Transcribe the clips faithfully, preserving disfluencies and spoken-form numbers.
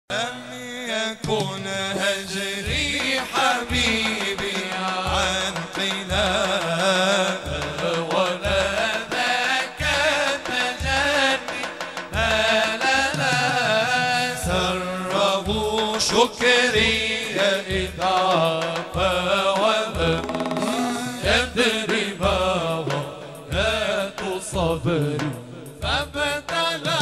لم يكن هجري حبيبي عن خلاف ولا ذاك التجني لا لا لا سره شكري إذا فوذا يدري ما ذات صبري فابتلى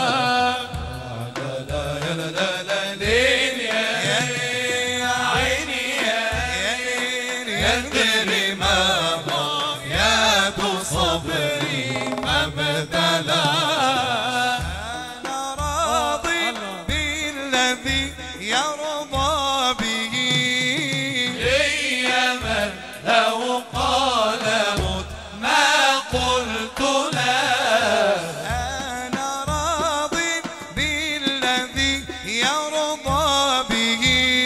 يدري ما ضياء صبري فابتلى أنا راض بالذي يرضى به هي من لو قال مت ما قلت لا أنا راض بالذي يرضى به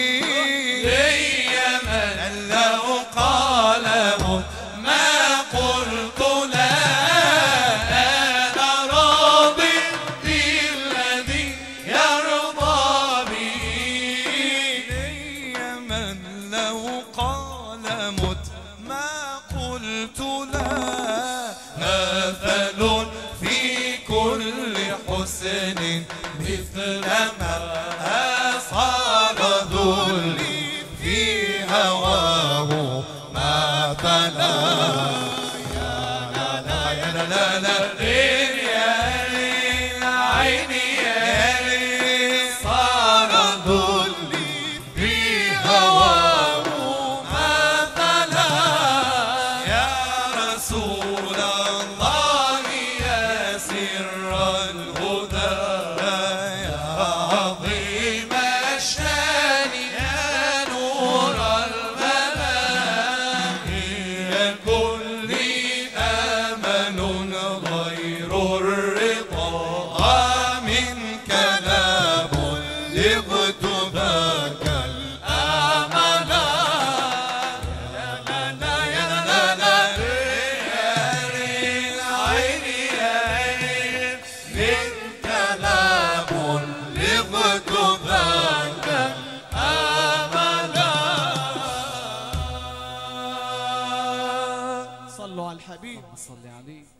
هي من لو قال مت ما قلت لا أنا راضي بالذي يرضى به هي من لو قال مت ما قلت لا مثل في كل حسن مثل ما صار ذلي في هواه ما بلا يا لا لا يا لا لا لا يا عيني يا صار ذلي في هواه ما بلا يا رسول الله يا سر الهدى يا عظيم الشان يا نور غير الرضا منك لا بلغت بك الآمل يا لا لا يا لا لا يا عيني يا عيني منك لا بلغت بك الآمل. صلوا على الحبيب صلي عليه.